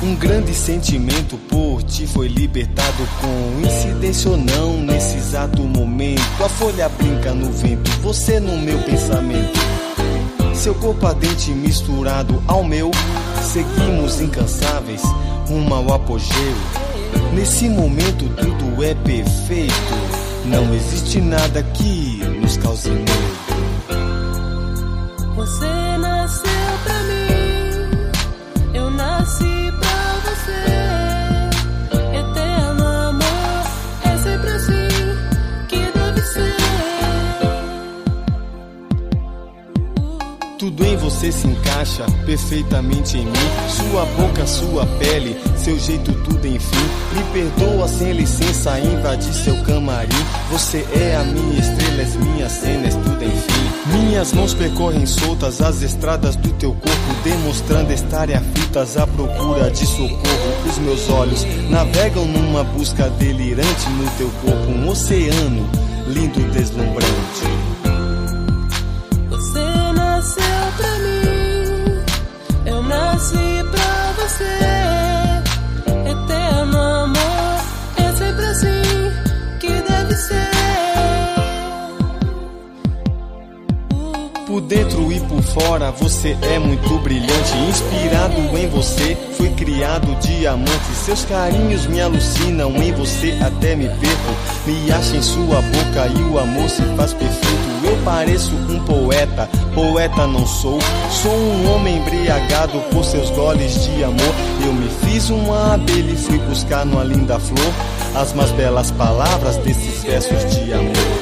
Um grande sentimento por ti foi libertado, coincidência ou não, nesse exato momento. A folha brinca no vento, você no meu pensamento. Seu corpo ardente misturado ao meu, seguimos incansáveis rumo ao apogeu. Nesse momento tudo é perfeito, não existe nada que nos cause medo. Você nasceu pra mim, eu nasci pra você. Eterno amor, é sempre assim que deve ser. Tudo em você se encaixa perfeitamente em mim. Sua boca, sua pele, seu jeito, tudo enfim. Me perdoa sem licença, invadir seu camarim. Você é a minha estrela, és minha cena, és tudo enfim. Minhas mãos percorrem soltas as estradas do teu corpo, demonstrando estarem aflitas à procura de socorro. Os meus olhos navegam numa busca delirante no teu corpo, um oceano lindo, deslumbrante. Você nasceu pra mim, eu nasci pra você. Eterno amor, é sempre assim que deve ser. Por dentro e por fora você é muito brilhante. Inspirado em você, fui criado diamante. Seus carinhos me alucinam, em você até me perco. Me acho em sua boca e o amor se faz perfeito. Eu pareço um poeta, poeta não sou. Sou um homem embriagado por seus goles de amor. Eu me fiz uma abelha e fui buscar numa linda flor as mais belas palavras desses versos de amor.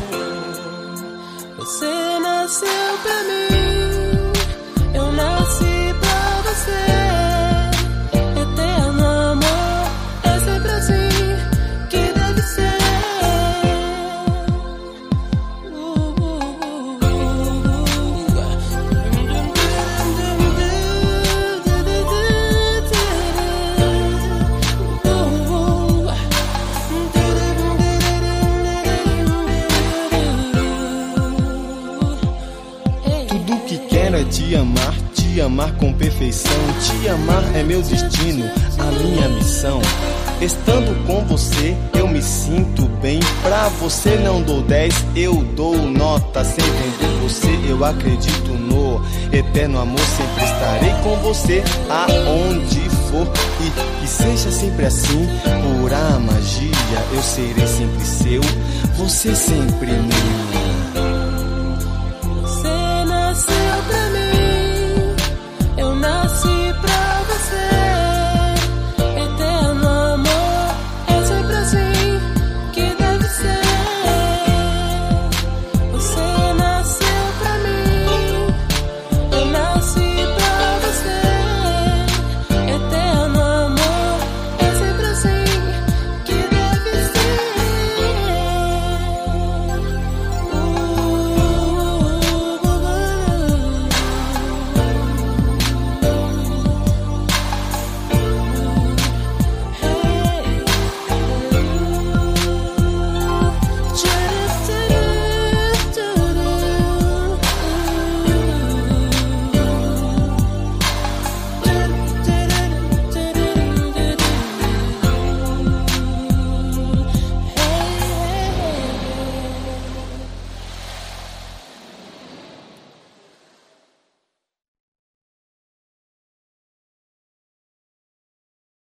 Você nasceu pra mim, eu nasci pra você. Eterno amor, é sempre assim que deve ser. Tudo que quero é te amar com perfeição. Te amar é meu destino, a minha missão. Estando com você, eu me sinto bem. Pra você não dou 10, eu dou nota. Sem vender você, eu acredito no eterno amor. Sempre estarei com você, aonde for. E que seja sempre assim, pura magia. Eu serei sempre seu, você sempre meu.